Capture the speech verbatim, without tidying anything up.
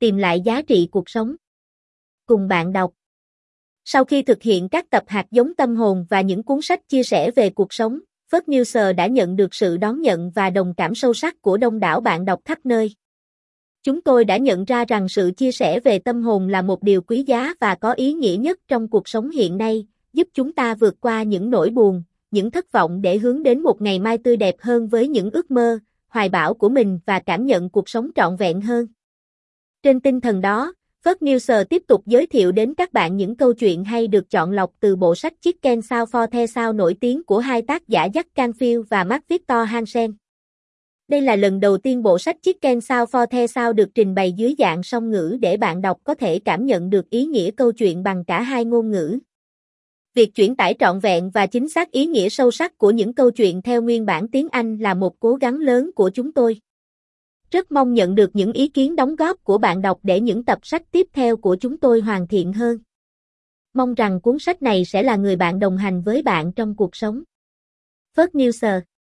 tìm lại giá trị cuộc sống. Cùng bạn đọc. Sau khi thực hiện các tập hạt giống tâm hồn và những cuốn sách chia sẻ về cuộc sống, Phớt Newser đã nhận được sự đón nhận và đồng cảm sâu sắc của đông đảo bạn đọc khắp nơi. Chúng tôi đã nhận ra rằng sự chia sẻ về tâm hồn là một điều quý giá và có ý nghĩa nhất trong cuộc sống hiện nay, giúp chúng ta vượt qua những nỗi buồn, những thất vọng để hướng đến một ngày mai tươi đẹp hơn với những ước mơ, hoài bão của mình và cảm nhận cuộc sống trọn vẹn hơn. Trên tinh thần đó, Phớt Newser tiếp tục giới thiệu đến các bạn những câu chuyện hay được chọn lọc từ bộ sách Chicken Soup for the Soul nổi tiếng của hai tác giả Jack Canfield và Mark Victor Hansen. Đây là lần đầu tiên bộ sách Chicken Soup for the Soul được trình bày dưới dạng song ngữ để bạn đọc có thể cảm nhận được ý nghĩa câu chuyện bằng cả hai ngôn ngữ. Việc chuyển tải trọn vẹn và chính xác ý nghĩa sâu sắc của những câu chuyện theo nguyên bản tiếng Anh là một cố gắng lớn của chúng tôi. Rất mong nhận được những ý kiến đóng góp của bạn đọc để những tập sách tiếp theo của chúng tôi hoàn thiện hơn. Mong rằng cuốn sách này sẽ là người bạn đồng hành với bạn trong cuộc sống. Phớt Newser